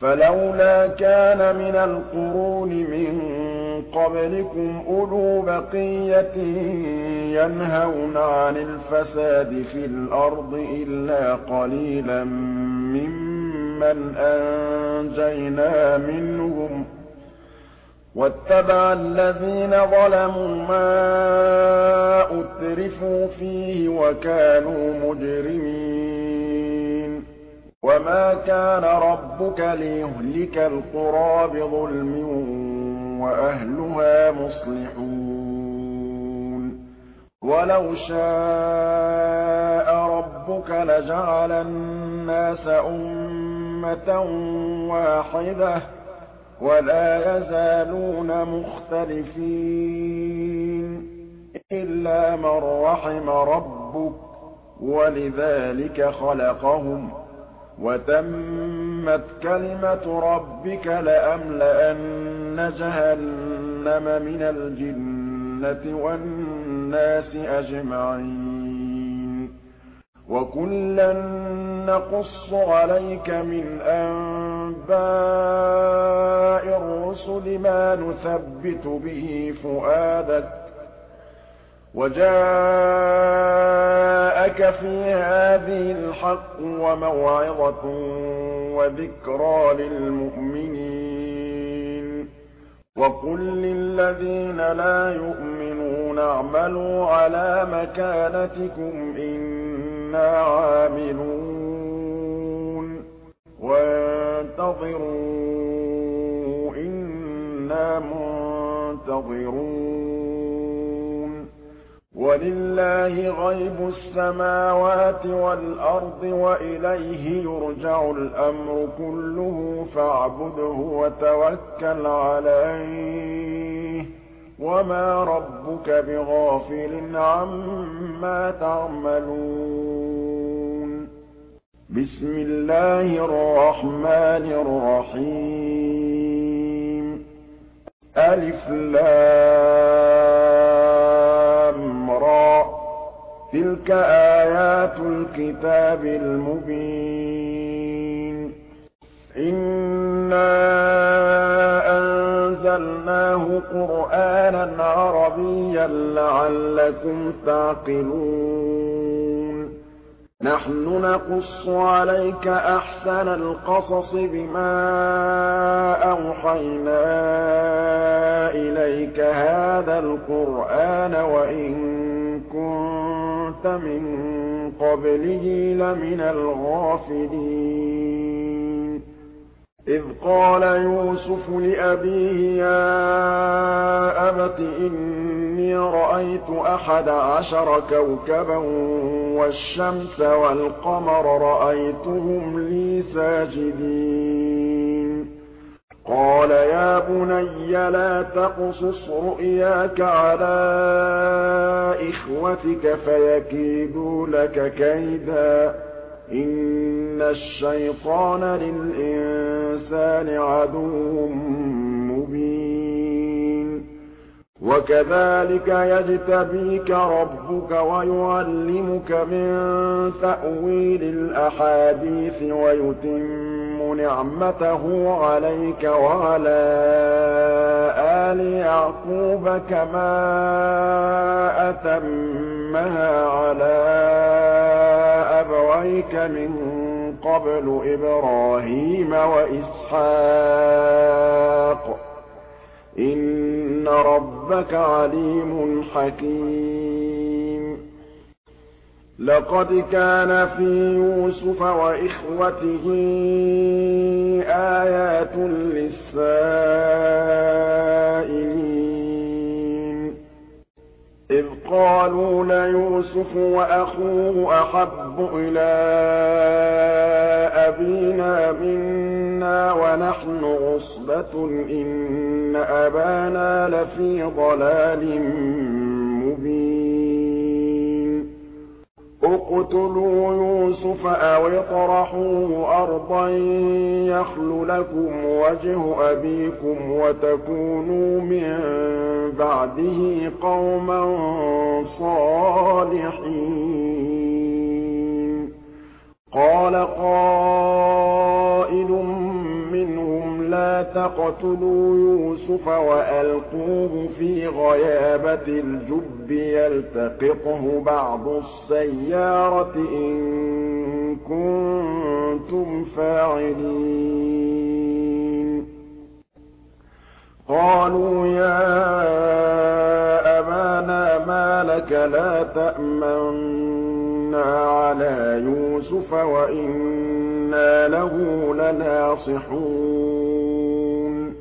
فَلَوْلَا كَانَ مِنَ الْقُرُونِ مِن قَبْلِكُمْ أُولُو بَقِيَّةٍ يَنْهَوْنَ عَنِ الْفَسَادِ فِي الْأَرْضِ إِلَّا قَلِيلًا مِّمَّنْ أَنجَيْنَا مِنْهُمْ ۗ وَاتَّبَعَ الَّذِينَ ظَلَمُوا مَا أُتْرِفُوا فِيهِ وَكَانُوا مُجْرِمِينَ وَمَا كَانَ رَبُّكَ لِيُهْلِكَ الْقُرَىٰ بِظُلْمٍ وَأَهْلُهَا مُصْلِحُونَ وَلَوْ شَاءَ رَبُّكَ لَجَعَلَ النَّاسَ أُمَّةً وَاحِدَةً وَلَا يَزَالُونَ مُخْتَلِفِينَ إِلَّا مَن رَّحِمَ رَبُّكَ وَلِذَٰلِكَ خَلَقَهُمْ ۗ وَتَمَّتْ كَلِمَةُ رَبِّكَ لَأَمْلَأَنَّ جَهَنَّمَ مِنَ الْجِنَّةِ وَالنَّاسِ أَجْمَعِينَ وَكُلًّا نَّقُصُّ عَلَيْكَ مِنْ أَنبَاءِ الرُّسُلِ مَا نُثَبِّتُ بِهِ فُؤَادَكَ ۖ وَجَاءَكَ فِي هَٰذِهِ الْحَقُّ وَمَوْعِظَةٌ وَذِكْرَىٰ لِلْمُؤْمِنِينَ وَقُل لِّلَّذِينَ لَا يُؤْمِنُونَ اعْمَلُوا عَلَىٰ مَكَانَتِكُمْ إِنَّا عَامِلُونَ وَانتَظِرُوا إِنَّا مُنتَظِرُونَ وَلِلَّهِ غَيْبُ السَّمَاوَاتِ وَالْأَرْضِ وَإِلَيْهِ يُرْجَعُ الْأَمْرُ كُلُّهُ فَاعْبُدْهُ وَتَوَكَّلْ عَلَيْهِ ۚ وَمَا رَبُّكَ بِغَافِلٍ عَمَّا تَعْمَلُونَ بِسْمِ اللَّهِ الرَّحْمَٰنِ الرَّحِيمِ أَلِفْ لَامْ رَا ۚ تِلْكَ آيَاتُ الْكِتَابِ الْمُبِينِ إِنَّا أَنزَلْنَاهُ قُرْآنًا عَرَبِيًّا لَّعَلَّكُمْ تَعْقِلُونَ نَحْنُ نَقُصُّ عَلَيْكَ أَحْسَنَ الْقَصَصِ بِمَا أَوْحَيْنَا إِلَيْكَ هَٰذَا الْقُرْآنَ وَإِن كُنتَ مِن قَبْلِهِ لَمِنَ الْغَافِلِينَ إِذْ قَالَ يُوسُفُ لِأَبِيهِ يَا أَبَتِ إِنِّي رَأَيْتُ 11 كَوْكَبًا وَالشَّمْسَ وَالْقَمَرَ رَأَيْتُهُمْ لِي سَاجِدِينَ قَالَ يَا بُنَيَّ لَا تَقْصُصْ رُؤْيَاكَ عَلَىٰ إِخْوَتِكَ فَيَكِيدُوا لَكَ كَيْدًا ۖ إِنَّ الشَّيْطَانَ لِلْإِنسَانِ عَدُوٌّ مُّبِينٌ وَكَذَٰلِكَ يَجْتَبِيكَ رَبُّكَ وَيُعَلِّمُكَ مِن تَأْوِيلِ الْأَحَادِيثِ وَيُتِمُّ نِعْمَتَهُ عَلَيْكَ وَعَلَىٰ آلِ يَعْقُوبَ كَمَا أَتَمَّهَا عَلَىٰ أَبَوَيْكَ مِن قَبْلُ إِبْرَاهِيمَ وَإِسْحَاقَ ۚ إِنَّ رَبَّكَ عَلِيمٌ حَكِيمٌ لَقَدْ كَانَ فِي يُوسُفَ وَإِخْوَتِهِ آيَاتٌ لِّلسَّائِلِينَ إِذْ قَالُوا لَيُوسُفُ وَأَخُوهُ أَحَبُّ إِلَىٰ أَبِينَا مِنَّا وَنَحْنُ عُصْبَةٌ إِنَّ أَبَانَا لَفِي ضَلَالٍ مُّبِينٍ اقْتُلُوا يُوسُفَ أَوِ اطْرَحُوهُ أَرْضًا يَخْلُ لَكُمْ وَجْهُ أَبِيكُمْ وَتَكُونُوا مِن بَعْدِهِ قَوْمًا صَالِحِينَ قَالَ قَائِلٌ مِّنْهُمْ تقتلوا يوسف وألقوه في غيابة الجب يلتقطه بعض السيارة إن كنتم فاعلين قالوا يا أبانا ما لك لا تأمنا على يوسف وإنا له لناصحون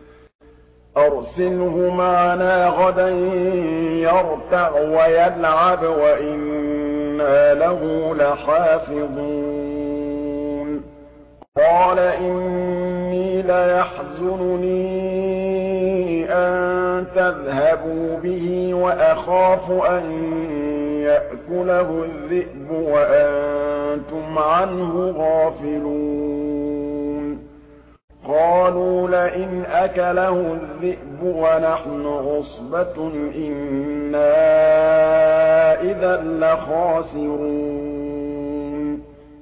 أرسله معنا غدا يرتع ويلعب وإنا له لحافظون قال إني ليحزنني أن تذهبوا به وأخاف أن يأكله الذئب وأنتم عنه غافلون قالوا لئن أكله الذئب ونحن عصبة إنا إذا لخاسرون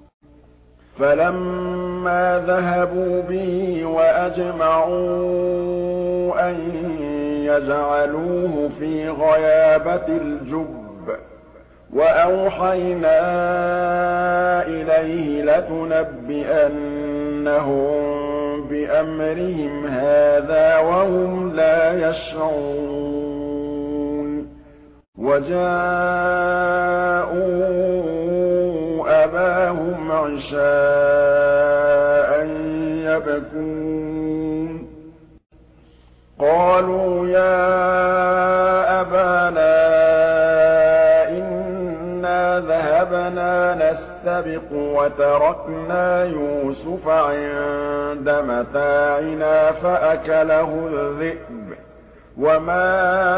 فلما ذهبوا به وأجمعوا أن يجعلوه في غيابة الجب وأوحينا إليه لتنبئنهم بأمرهم هذا وهم لا يشعرون وجاءوا أباهم عشاء يبكون قالوا يا أبانا إنا ذهبنا نستبق وتركنا يوسف عند متاعنا فأكله الذئب وما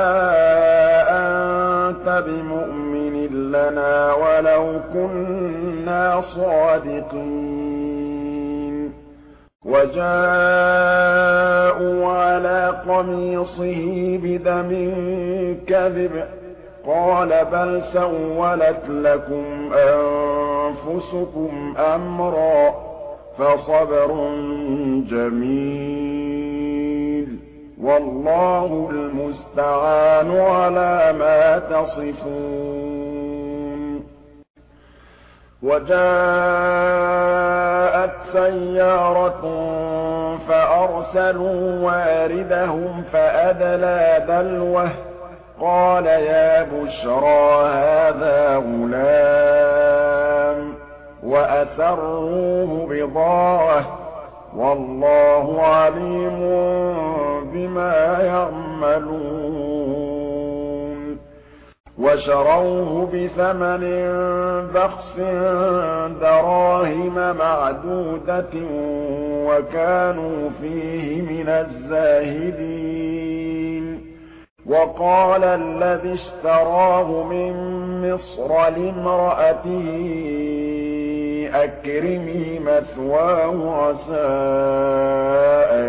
أنت بمؤمن لنا ولو كنا صادقين وجاءوا على قميصه بدم كذب قال بل سولت لكم أنفسكم أمرا فصبر جميل والله المستعان على ما تصفون وجاءت سيارة فأرسلوا واردهم فأدلى دلوه قال يا بشرى هذا غلام وأسروه بضاعة والله عليم بما يعملون وشروه بثمن بخس دراهم معدودة وكانوا فيه من الزاهدين وقال الذي اشتراه من مصر لامرأته أكرمي مثواه عسى أن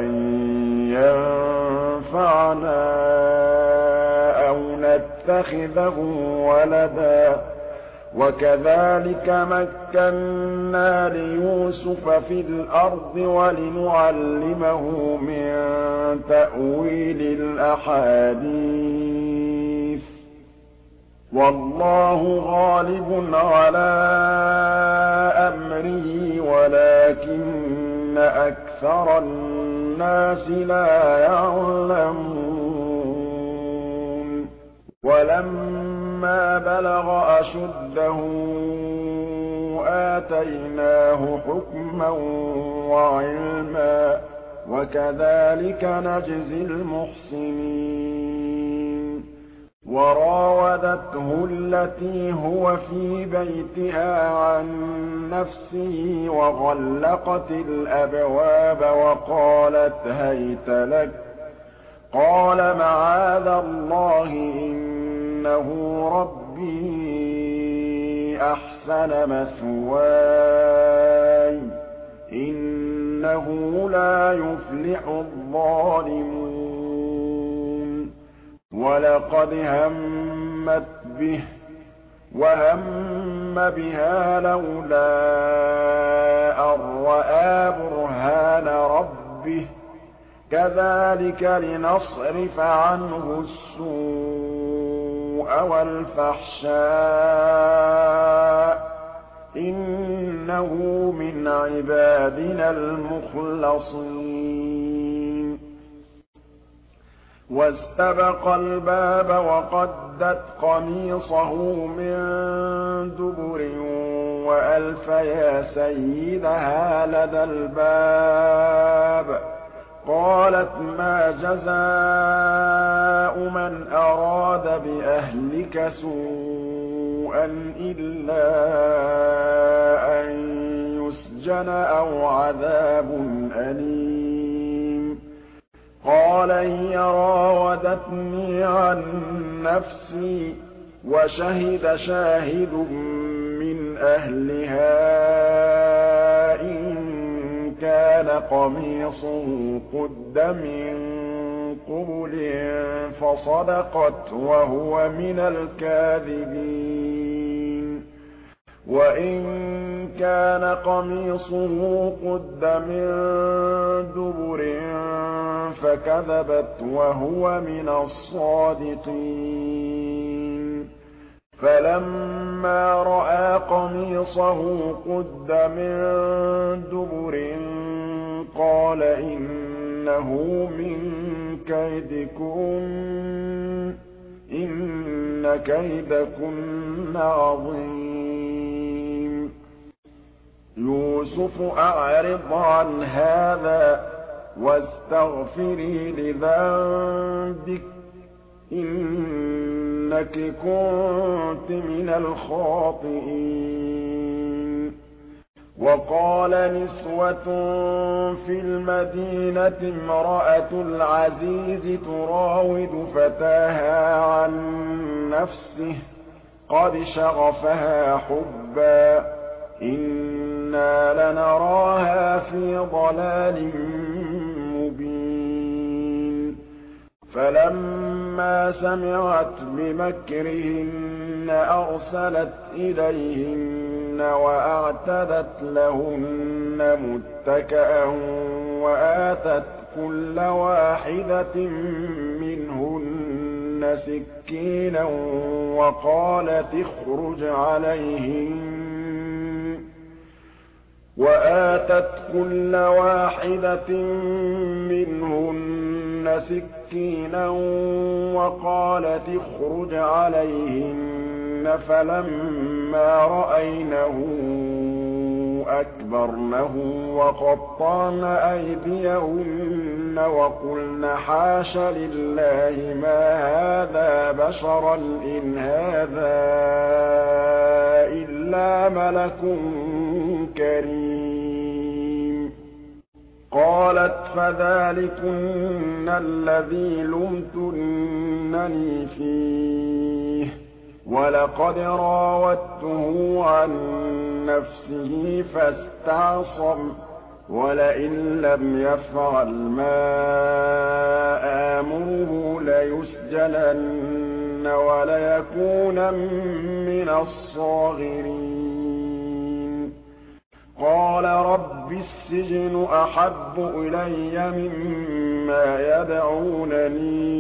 ينفعنا أو نتخذه ولدا وكذلك مكنا ليوسف في الأرض ولنعلمه من تأويل الأحاديث والله غالب على أمره ولكن أكثر الناس لا يعلمون ولما بلغ أشده آتيناه حكما وعلما وكذلك نجزي المحسنين وراودته التي هو في بيتها عن نفسه وغلقت الأبواب وقالت هيت لك قال معاذ الله إنه ربي أحسن مثواي إنه لا يفلح الظالمون ولقد همت به وهم بها لولا أن رأى برهان ربه كَذَٰلِكَ لِنَصْرِفَ عَنْهُ السُّوءَ وَالْفَحْشَاءَ ۚ إِنَّهُ مِنْ عِبَادِنَا الْمُخْلَصِينَ وَاسْتَبَقَا الْبَابَ وَقَدَّتْ قَمِيصَهُ مِن دُبُرٍ وَأَلْفَ يَا سَيِّدَهَا لَدَى الْبَابِ ۚ قَالَتْ مَا جَزَاءُ مَنْ أَرَادَ بِأَهْلِكَ سُوءًا إِلَّا أَن يُسْجَنَ أَوْ عَذَابٌ أَلِيمٌ قَالَ هِيَ رَاوَدَتْنِي عَن نَّفْسِي ۚ وَشَهِدَ شَاهِدٌ مِّنْ أَهْلِهَا إِن كَانَ قَمِيصُهُ قُدَّ مِن قُبُلٍ فَصَدَقَتْ وَهُوَ مِنَ الْكَاذِبِينَ وَإِن كَانَ قَمِيصُهُ قُدَّ مِن دُبُرٍ فَكَذَبَتْ وَهُوَ مِنَ الصَّادِقِينَ فَلَمَّا رَأَىٰ قَمِيصَهُ قُدَّ مِن دُبُرٍ قَالَ إِنَّهُ مِن كَيْدِكُنَّ ۖ إِنَّ كَيْدَكُنَّ عَظِيمٌ يُوسُفُ أَعْرِضْ عَنْ هَٰذَا وَاسْتَغْفِرِي لِذَنبِكِ ۖ إِنَّكِ كُنتِ مِنَ الْخَاطِئِينَ وَقَالَ نِسْوَةٌ فِي الْمَدِينَةِ امْرَأَتُ الْعَزِيزِ تُرَاوِدُ فَتَاهَا عَن نَّفْسِهِ ۖ قَدْ شَغَفَهَا حُبًّا ۖ إِنَّا لَنَرَاهَا فِي ضَلَالٍ مُّبِينٍ فَلَمَّا سَمِعَتْ بِمَكْرِهِنَّ أَرْسَلَتْ إِلَيْهِنَّ وَأَعْتَدَتْ لَهُنَّ مُتَّكَأً وَآتَتْ كُلَّ وَاحِدَةٍ مِّنْهُنَّ سِكِّينًا وَقَالَتِ اخْرُجْ عَلَيْهِنَّ فَلَمَّا رَأَيْنَهُ أَكْبَرْنَهُ وَقَطَّعْنَ أَيْدِيَهُنَّ وَقُلْنَ حَاشَ لِلَّهِ مَا هَٰذَا بَشَرًا إِنْ هَٰذَا إِلَّا مَلَكٌ كَرِيمٌ قَالَتْ فَذَٰلِكُنَّ الَّذِي لُمْتُنَّنِي فِيهِ ۖ وَلَقَدْ رَاوَدتُّهُ عَن نَّفْسِهِ فَاسْتَعْصَمَ ۖ وَلَئِن لَّمْ يَفْعَلْ مَا آمُرُهُ لَيُسْجَنَنَّ وَلَيَكُونًا مِّنَ الصَّاغِرِينَ قَالَ رَبِّ السِّجْنُ أَحَبُّ إِلَيَّ مِمَّا يَدْعُونَنِي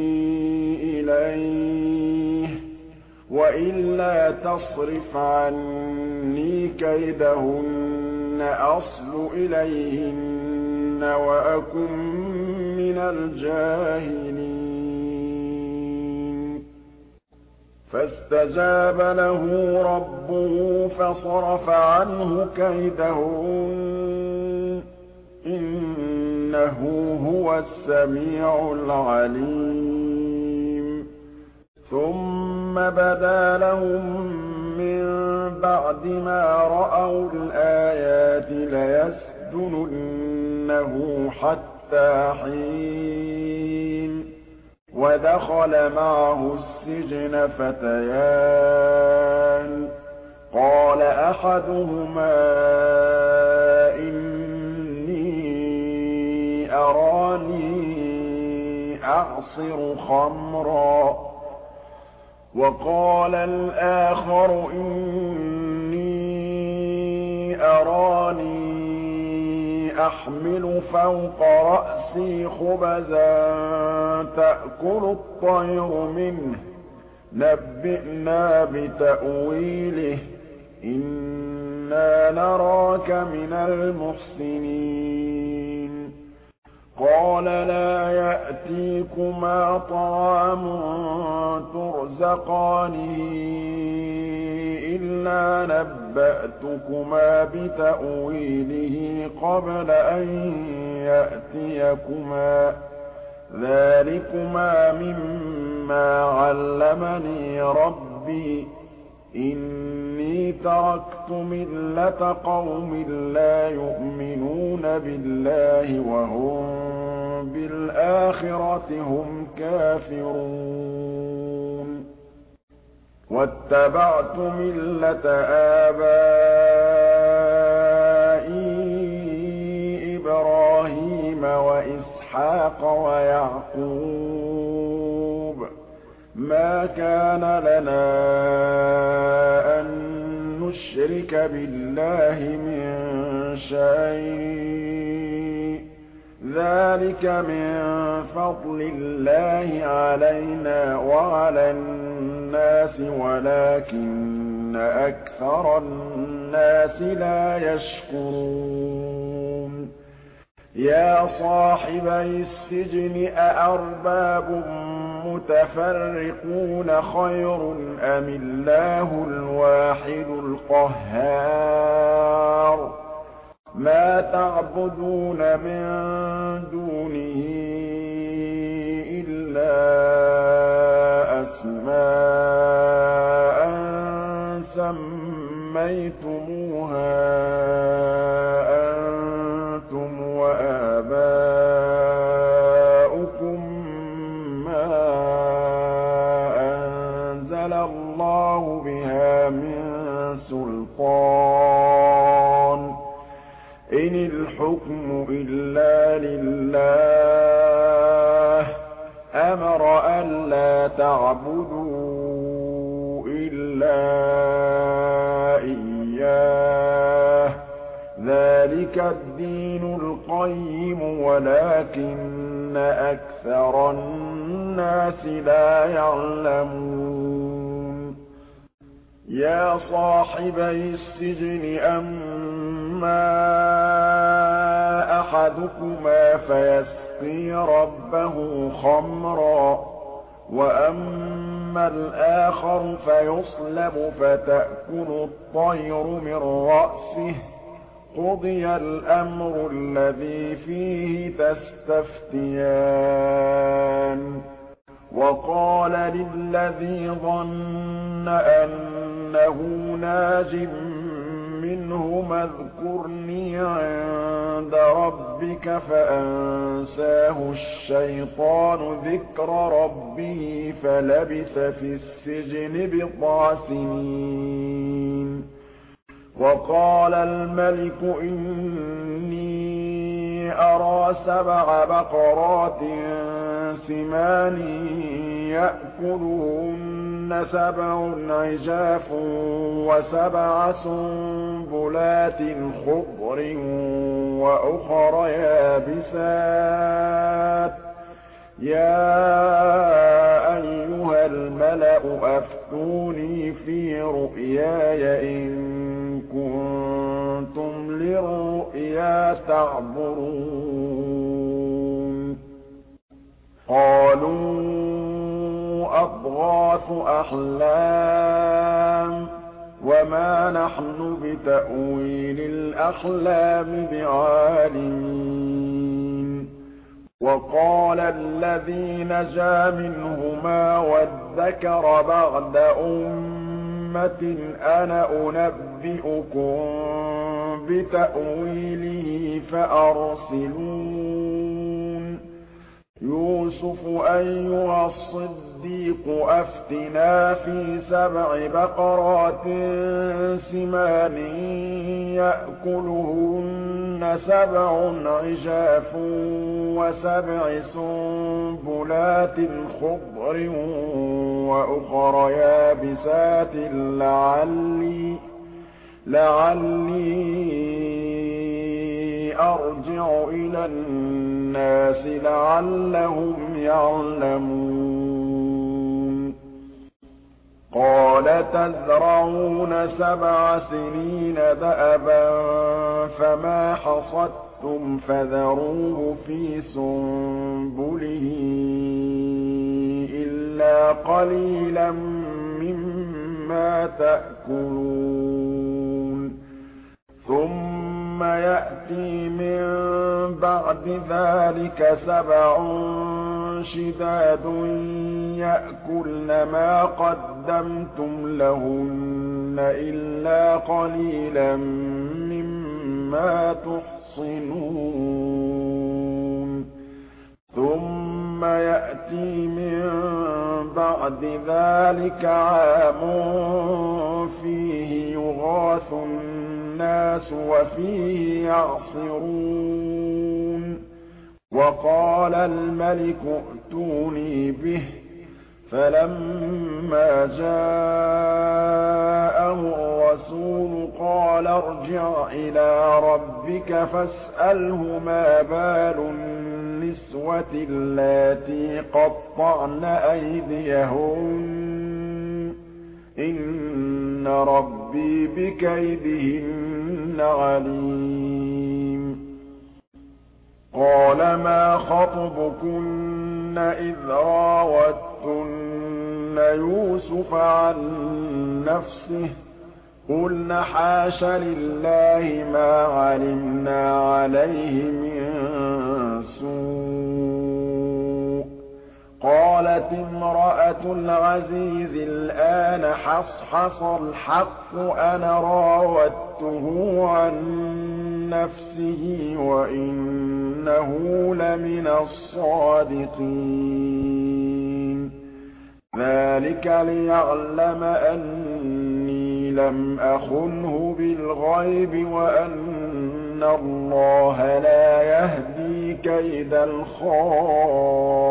إِلَيْهِ ۖ وَإِلَّا تَصْرِفْ عَنِّي كَيْدَهُنَّ أَصْبُ إِلَيْهِنَّ وَأَكُن مِّنَ الْجَاهِلِينَ فَاسْتَجَابَ لَهُ رَبُّهُ فَصَرَفَ عَنْهُ كَيْدَهُنَّ ۚ إِنَّهُ هُوَ السَّمِيعُ الْعَلِيمُ ثُمَّ بَدَا لَهُم مِّن بَعْدِ مَا رَأَوُا الْآيَاتِ لَيَسْجُنُنَّهُ حَتَّىٰ حِينٍ وَدَخَلَ مَعَهُ السِّجْنَ فَتَيَانِ ۖ قَالَ أَحَدُهُمَا إِنِّي أَرَانِي أَعْصِرُ خَمْرًا ۖ وَقَالَ الْآخَرُ إِنِّي أَرَانِي أحمل فوق رأسي خبزا تأكل الطير منه نبئنا بتأويله إنا نراك من المحسنين قال لا يأتيكما طعام ترزقانه إلا نبأتكما بتأويله قبل أن يأتيكما ذلكما مما علمني ربي إني تركت ملة قوم لا يؤمنون بالله وهم بالآخرة هم كافرون واتبعت ملة آبائي إبراهيم وإسحاق ويعقوب ما كان لنا أن نشرك بالله من شيء ذلك من فضل الله علينا وعلى الناس ولكن أكثر الناس لا يشكرون يا صاحبي السجن أأرباب متفرقون خير أم الله الواحد القهار ما تعبدون من دونه إلا أسماء سميتموها أنتم وآباؤكم ما أنزل الله بها من سلطان إن الحكم إلا لله أمر ألا تعبدوا إلا إياه ذلك الدين القيم ولكن أكثر الناس لا يعلمون يا صاحبي السجن أما أحدكما فيسقي ربه خمرا وأما الآخر فيصلب فتأكل الطير من رأسه قضي الأمر الذي فيه تستفتيان وقال للذي ظن أنه ناج منهما اذكرني عند ربك فأنساه الشيطان ذكر ربه فلبث في السجن بضع سنين وقال الملك إني أرى 7 بقرات سمان يأكلهن 7 عجاف و7 سنبلات خضر وأخر يابسات يا أيها الملأ أفتوني في رؤياي إن كنتم للرؤيا تعبرون قالوا أضغاث أحلام وما نحن بتأويل الأحلام بعالمين وقال الذي نجا منهما وادكر بعد أمة أنا أنبئكم بتأويله فأرسلون يوسف أيها الصديق أفتنا في 7 بقرات سمان يأكلهن 7 عجاف و7 سنبلات خضر وأخر يابسات لعلي أرجع إلى الناس لعلهم يعلمون قال تزرعون 7 سنين دأبا فما حصدتم فذروه في سنبله إلا قليلا مما تأكلون ثم يأتي من بعد ذلك 7 شداد يأكلن ما قدمتم لهن إلا قليلا مما تحصنون ثم يأتي من بعد ذلك عام فيه يغاث الناس وفيه يعصرون وقال الملك ائتوني به فلما جاءه الرسول قال ارجع إلى ربك فاسأله ما بال النسوة اللاتي قطعن أيديهن إن ربي بكيدهن عليم قال ما خطبكن إذ راوتن يوسف عن نفسه قلن حاش لله ما علمنا عليه من سوء قالت امرأة العزيز الآن حصحص الحق أنا راودته عن نفسه وإنه لمن الصادقين ذلك ليعلم أني لم أخنه بالغيب وأن الله لا يهدي كيد الخائنين